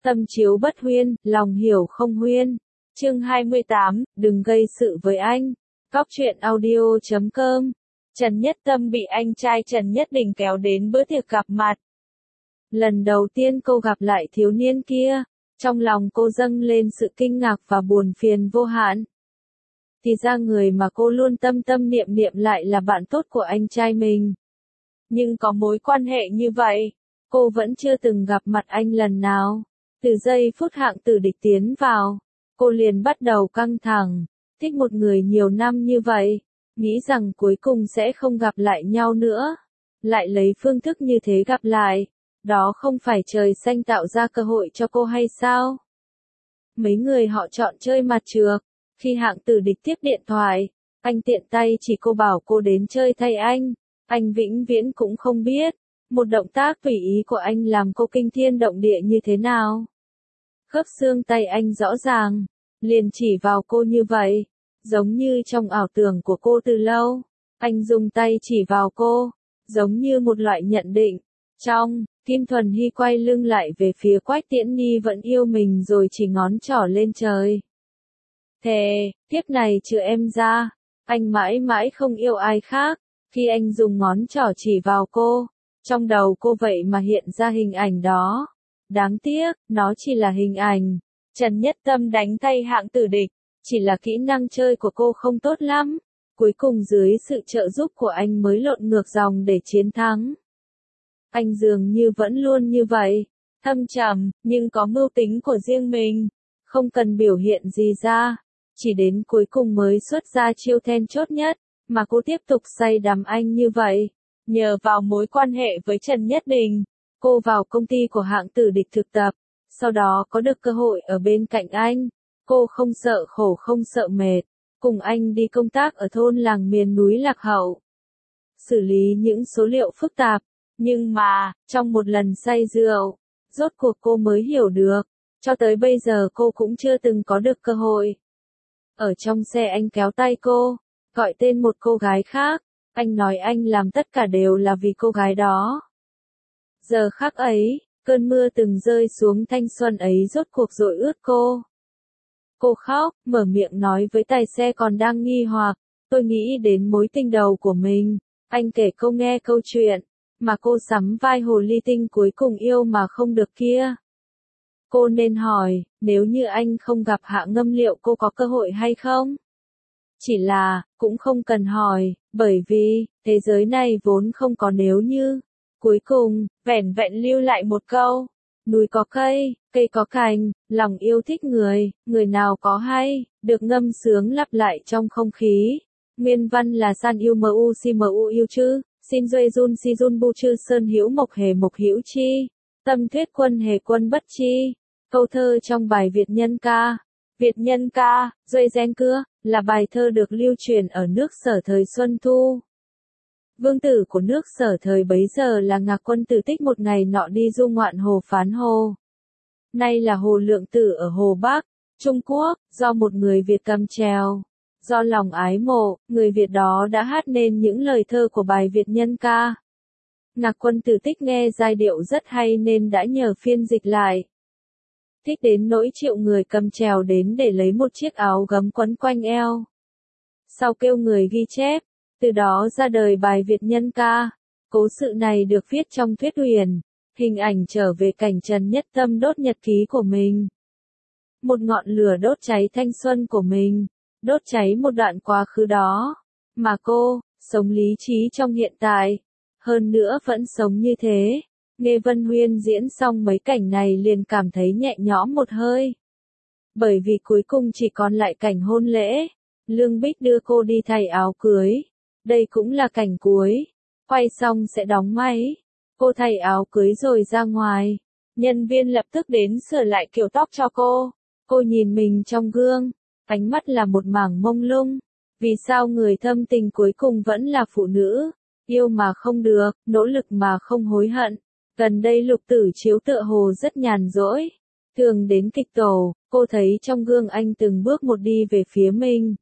Tâm chiếu bất huyên, lòng hiểu không huyên. Chương 28, đừng gây sự với anh. Cóc truyện audio.com. Trần Nhất Tâm bị anh trai Trần Nhất Đình kéo đến bữa tiệc gặp mặt. Lần đầu tiên cô gặp lại thiếu niên kia, trong lòng cô dâng lên sự kinh ngạc và buồn phiền vô hạn. Thì ra người mà cô luôn tâm tâm niệm niệm lại là bạn tốt của anh trai mình. Nhưng có mối quan hệ như vậy, cô vẫn chưa từng gặp mặt anh lần nào. Từ giây phút Hạng Tử Địch tiến vào, cô liền bắt đầu căng thẳng. Thích một người nhiều năm như vậy, nghĩ rằng cuối cùng sẽ không gặp lại nhau nữa. Lại lấy phương thức như thế gặp lại, đó không phải trời xanh tạo ra cơ hội cho cô hay sao? Mấy người họ chọn chơi mặt trược. Khi Hạng Tử Địch tiếp điện thoại, anh tiện tay chỉ cô bảo cô đến chơi thay anh vĩnh viễn cũng không biết, một động tác tùy ý của anh làm cô kinh thiên động địa như thế nào. Khớp xương tay anh rõ ràng, liền chỉ vào cô như vậy, giống như trong ảo tưởng của cô từ lâu. Anh dùng tay chỉ vào cô, giống như một loại nhận định. Kim Thuần Hy quay lưng lại về phía Quách Tiễn Nhi vẫn yêu mình rồi chỉ ngón trỏ lên trời. Thề, kiếp này trừ em ra, anh mãi mãi không yêu ai khác. Khi anh dùng ngón trỏ chỉ vào cô, trong đầu cô vậy mà hiện ra hình ảnh đó. Đáng tiếc, nó chỉ là hình ảnh. Trần Nhất Tâm đánh tay Hạng Tử Địch, chỉ là kỹ năng chơi của cô không tốt lắm. Cuối cùng dưới sự trợ giúp của anh mới lộn ngược dòng để chiến thắng. Anh dường như vẫn luôn như vậy, thâm trầm, nhưng có mưu tính của riêng mình, không cần biểu hiện gì ra, chỉ đến cuối cùng mới xuất ra chiêu then chốt nhất, mà cô tiếp tục say đắm anh như vậy. Nhờ vào mối quan hệ với Trần Nhất Đình, cô vào công ty của Hạng Tử Địch thực tập, sau đó có được cơ hội ở bên cạnh anh. Cô không sợ khổ không sợ mệt, cùng anh đi công tác ở thôn làng miền núi lạc hậu, xử lý những số liệu phức tạp. Nhưng mà, trong một lần say rượu, rốt cuộc cô mới hiểu được, cho tới bây giờ cô cũng chưa từng có được cơ hội. Ở trong xe anh kéo tay cô, gọi tên một cô gái khác, anh nói anh làm tất cả đều là vì cô gái đó. Giờ khắc ấy, cơn mưa từng rơi xuống thanh xuân ấy rốt cuộc dội ướt cô. Cô khóc, mở miệng nói với tài xe còn đang nghi hoặc, tôi nghĩ đến mối tình đầu của mình. Anh kể cô nghe câu chuyện mà cô sắm vai hồ ly tinh cuối cùng yêu mà không được kia. Cô nên hỏi, nếu như anh không gặp Hạ Ngâm liệu cô có cơ hội hay không? Chỉ là, cũng không cần hỏi, bởi vì, thế giới này vốn không có nếu như. Cuối cùng, vẻn vẹn lưu lại một câu. Núi có cây, cây có cành, lòng yêu thích người, người nào có hay, được ngâm sướng lặp lại trong không khí. Nguyên văn là san yêu mu si mu yêu chứ. Xin duê jun si jun bu chư sơn hữu mộc hữu chi. Tâm thuyết quân hề quân bất chi. Câu thơ trong bài Việt Nhân Ca. Việt Nhân Ca, duê gen cưa, là bài thơ được lưu truyền ở nước Sở thời Xuân Thu. Vương tử của nước Sở thời bấy giờ là Ngạc Quân Tử Tích một ngày nọ đi du ngoạn hồ Phán Hồ. Nay là hồ Lượng Tử ở Hồ Bắc, Trung Quốc, do một người Việt cầm chèo. Do lòng ái mộ, người Việt đó đã hát nên những lời thơ của bài Việt Nhân Ca. Ngạc Quân Tử Tích nghe giai điệu rất hay nên đã nhờ phiên dịch lại. Thích đến nỗi triệu người cầm chèo đến để lấy một chiếc áo gấm quấn quanh eo. Sau kêu người ghi chép, từ đó ra đời bài Việt Nhân Ca. Cố sự này được viết trong thuyết huyền, hình ảnh trở về cảnh Trần Nhất Tâm đốt nhật ký của mình. Một ngọn lửa đốt cháy thanh xuân của mình. Đốt cháy một đoạn quá khứ đó, mà cô, sống lý trí trong hiện tại, hơn nữa vẫn sống như thế. Nghe Vân Huyên diễn xong mấy cảnh này liền cảm thấy nhẹ nhõm một hơi. Bởi vì cuối cùng chỉ còn lại cảnh hôn lễ, Lương Bích đưa cô đi thay áo cưới. Đây cũng là cảnh cuối, quay xong sẽ đóng máy. Cô thay áo cưới rồi ra ngoài, nhân viên lập tức đến sửa lại kiểu tóc cho cô. Cô nhìn mình trong gương. Ánh mắt là một mảng mông lung. Vì sao người thâm tình cuối cùng vẫn là phụ nữ? Yêu mà không được, nỗ lực mà không hối hận. Gần đây Lục Tử Chiếu tựa hồ rất nhàn rỗi. Thường đến kịch tổ, cô thấy trong gương anh từng bước một đi về phía mình.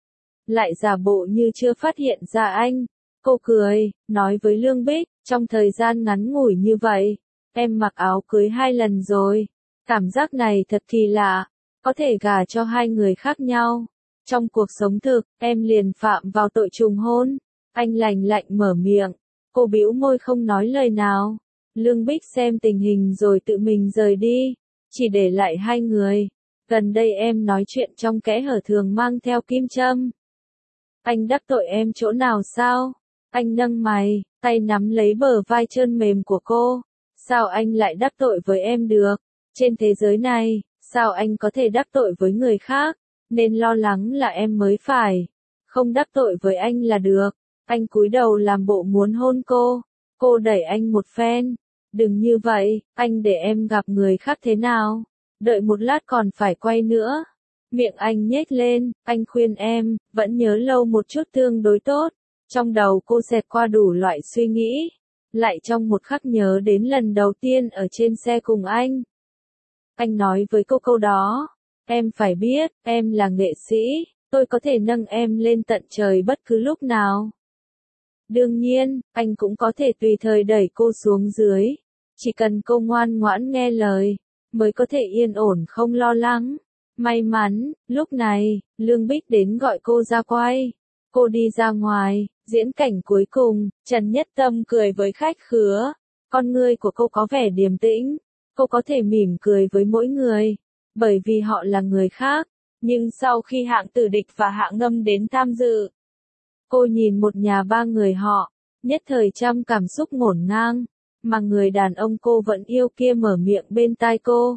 Lại giả bộ như chưa phát hiện ra anh. Cô cười, nói với Lương Bích, trong thời gian ngắn ngủi như vậy, em mặc áo cưới 2 lần rồi. Cảm giác này thật kỳ lạ, có thể gả cho hai người khác nhau. Trong cuộc sống thực, em liền phạm vào tội trùng hôn. Anh lạnh lạnh mở miệng, cô bĩu môi không nói lời nào. Lương Bích xem tình hình rồi tự mình rời đi, chỉ để lại hai người. Gần đây em nói chuyện trong kẽ hở thường mang theo kim châm. Anh đắc tội em chỗ nào sao? Anh nâng mày, tay nắm lấy bờ vai trơn mềm của cô. Sao anh lại đắc tội với em được? Trên thế giới này, sao anh có thể đắc tội với người khác? Nên lo lắng là em mới phải. Không đắc tội với anh là được. Anh cúi đầu làm bộ muốn hôn cô. Cô đẩy anh một phen. Đừng như vậy, anh để em gặp người khác thế nào? Đợi một lát còn phải quay nữa. Miệng anh nhếch lên, anh khuyên em, vẫn nhớ lâu một chút tương đối tốt. Trong đầu cô xẹt qua đủ loại suy nghĩ. Lại trong một khắc nhớ đến lần đầu tiên ở trên xe cùng anh. Anh nói với cô câu đó. Em phải biết, em là nghệ sĩ, tôi có thể nâng em lên tận trời bất cứ lúc nào. Đương nhiên, anh cũng có thể tùy thời đẩy cô xuống dưới. Chỉ cần cô ngoan ngoãn nghe lời, mới có thể yên ổn không lo lắng. May mắn, lúc này, Lương Bích đến gọi cô ra quay. Cô đi ra ngoài, diễn cảnh cuối cùng, Trần Nhất Tâm cười với khách khứa. Con ngươi của cô có vẻ điềm tĩnh. Cô có thể mỉm cười với mỗi người, bởi vì họ là người khác. Nhưng sau khi Hạng Tử Địch và Hạng Ngâm đến tham dự, cô nhìn một nhà ba người họ, nhất thời trăm cảm xúc ngổn ngang, mà người đàn ông cô vẫn yêu kia mở miệng bên tai cô.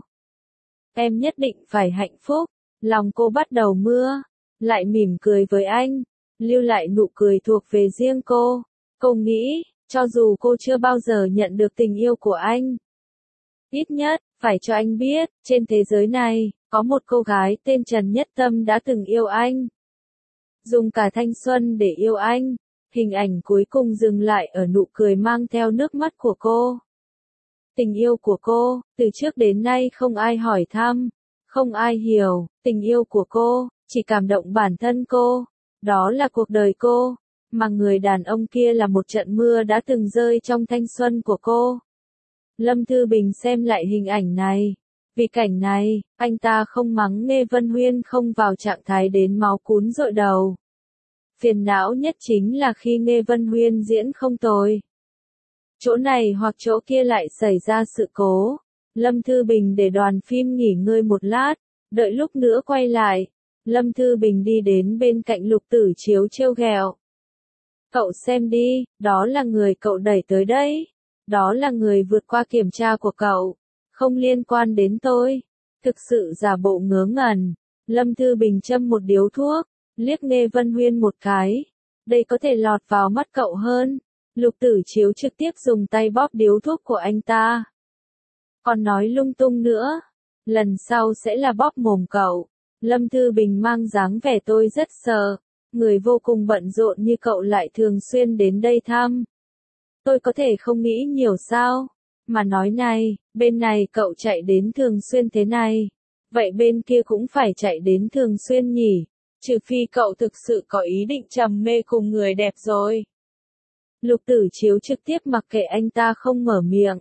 Em nhất định phải hạnh phúc, lòng cô bắt đầu mưa, lại mỉm cười với anh, lưu lại nụ cười thuộc về riêng cô. Cô nghĩ, cho dù cô chưa bao giờ nhận được tình yêu của anh, ít nhất, phải cho anh biết, trên thế giới này, có một cô gái tên Trần Nhất Tâm đã từng yêu anh. Dùng cả thanh xuân để yêu anh. Hình ảnh cuối cùng dừng lại ở nụ cười mang theo nước mắt của cô. Tình yêu của cô, từ trước đến nay không ai hỏi thăm, không ai hiểu, tình yêu của cô, chỉ cảm động bản thân cô. Đó là cuộc đời cô, mà người đàn ông kia là một trận mưa đã từng rơi trong thanh xuân của cô. Lâm Thư Bình xem lại hình ảnh này. Vì cảnh này, anh ta không mắng Nghe Vân Huyên không vào trạng thái đến máu cún rội đầu. Phiền não nhất chính là khi Nghe Vân Huyên diễn không tồi. Chỗ này hoặc chỗ kia lại xảy ra sự cố. Lâm Thư Bình để đoàn phim nghỉ ngơi một lát, đợi lúc nữa quay lại. Lâm Thư Bình đi đến bên cạnh Lục Tử Chiếu trêu ghẹo. Cậu xem đi, đó là người cậu đẩy tới đấy. Đó là người vượt qua kiểm tra của cậu. Không liên quan đến tôi. Thực sự giả bộ ngớ ngẩn. Lâm Thư Bình châm một điếu thuốc, liếc Nghe Vân Huyên một cái. Đây có thể lọt vào mắt cậu hơn. Lục Tử Chiếu trực tiếp dùng tay bóp điếu thuốc của anh ta. Còn nói lung tung nữa. Lần sau sẽ là bóp mồm cậu. Lâm Thư Bình mang dáng vẻ tôi rất sợ. Người vô cùng bận rộn như cậu lại thường xuyên đến đây thăm. Tôi có thể không nghĩ nhiều sao? Mà nói này, bên này cậu chạy đến thường xuyên thế này. Vậy bên kia cũng phải chạy đến thường xuyên nhỉ? Trừ phi cậu thực sự có ý định trầm mê cùng người đẹp rồi. Lục Tử Chiếu trực tiếp mặc kệ anh ta không mở miệng.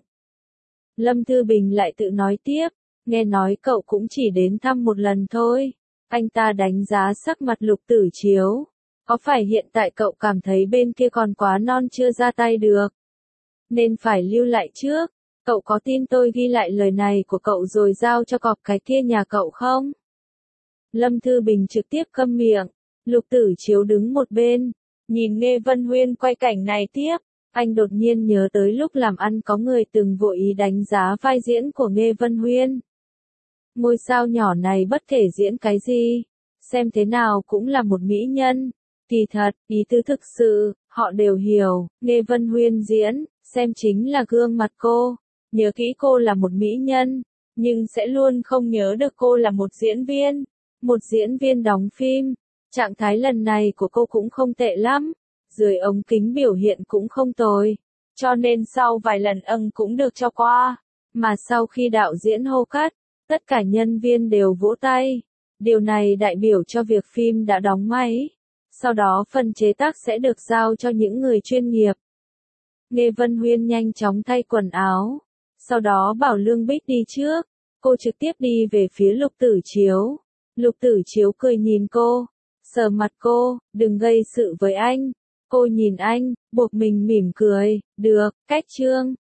Lâm Thư Bình lại tự nói tiếp, nghe nói cậu cũng chỉ đến thăm một lần thôi. Anh ta đánh giá sắc mặt Lục Tử Chiếu. Có phải hiện tại cậu cảm thấy bên kia còn quá non chưa ra tay được? Nên phải lưu lại trước. Cậu có tin tôi ghi lại lời này của cậu rồi giao cho cọp cái kia nhà cậu không? Lâm Thư Bình trực tiếp câm miệng. Lục Tử Chiếu đứng một bên, nhìn Nghe Vân Huyên quay cảnh này tiếp. Anh đột nhiên nhớ tới lúc làm ăn có người từng vô ý đánh giá vai diễn của Nghe Vân Huyên. Ngôi sao nhỏ này bất kể diễn cái gì, xem thế nào cũng là một mỹ nhân. Kỳ thật, ý tứ thực sự, họ đều hiểu. Nghe Vân Huyên diễn, xem chính là gương mặt cô. Nhớ kỹ cô là một mỹ nhân, nhưng sẽ luôn không nhớ được cô là một diễn viên. Một diễn viên đóng phim. Trạng thái lần này của cô cũng không tệ lắm. Dưới ống kính biểu hiện cũng không tồi. Cho nên sau vài lần cũng được cho qua. Mà sau khi đạo diễn hô cắt, tất cả nhân viên đều vỗ tay. Điều này đại biểu cho việc phim đã đóng máy. Sau đó phần chế tác sẽ được giao cho những người chuyên nghiệp. Nghe Vân Huyên nhanh chóng thay quần áo. Sau đó bảo Lương Bích đi trước. Cô trực tiếp đi về phía Lục Tử Chiếu. Lục Tử Chiếu cười nhìn cô, sờ mặt cô, đừng gây sự với anh. Cô nhìn anh, buộc mình mỉm cười, được, cách Trương.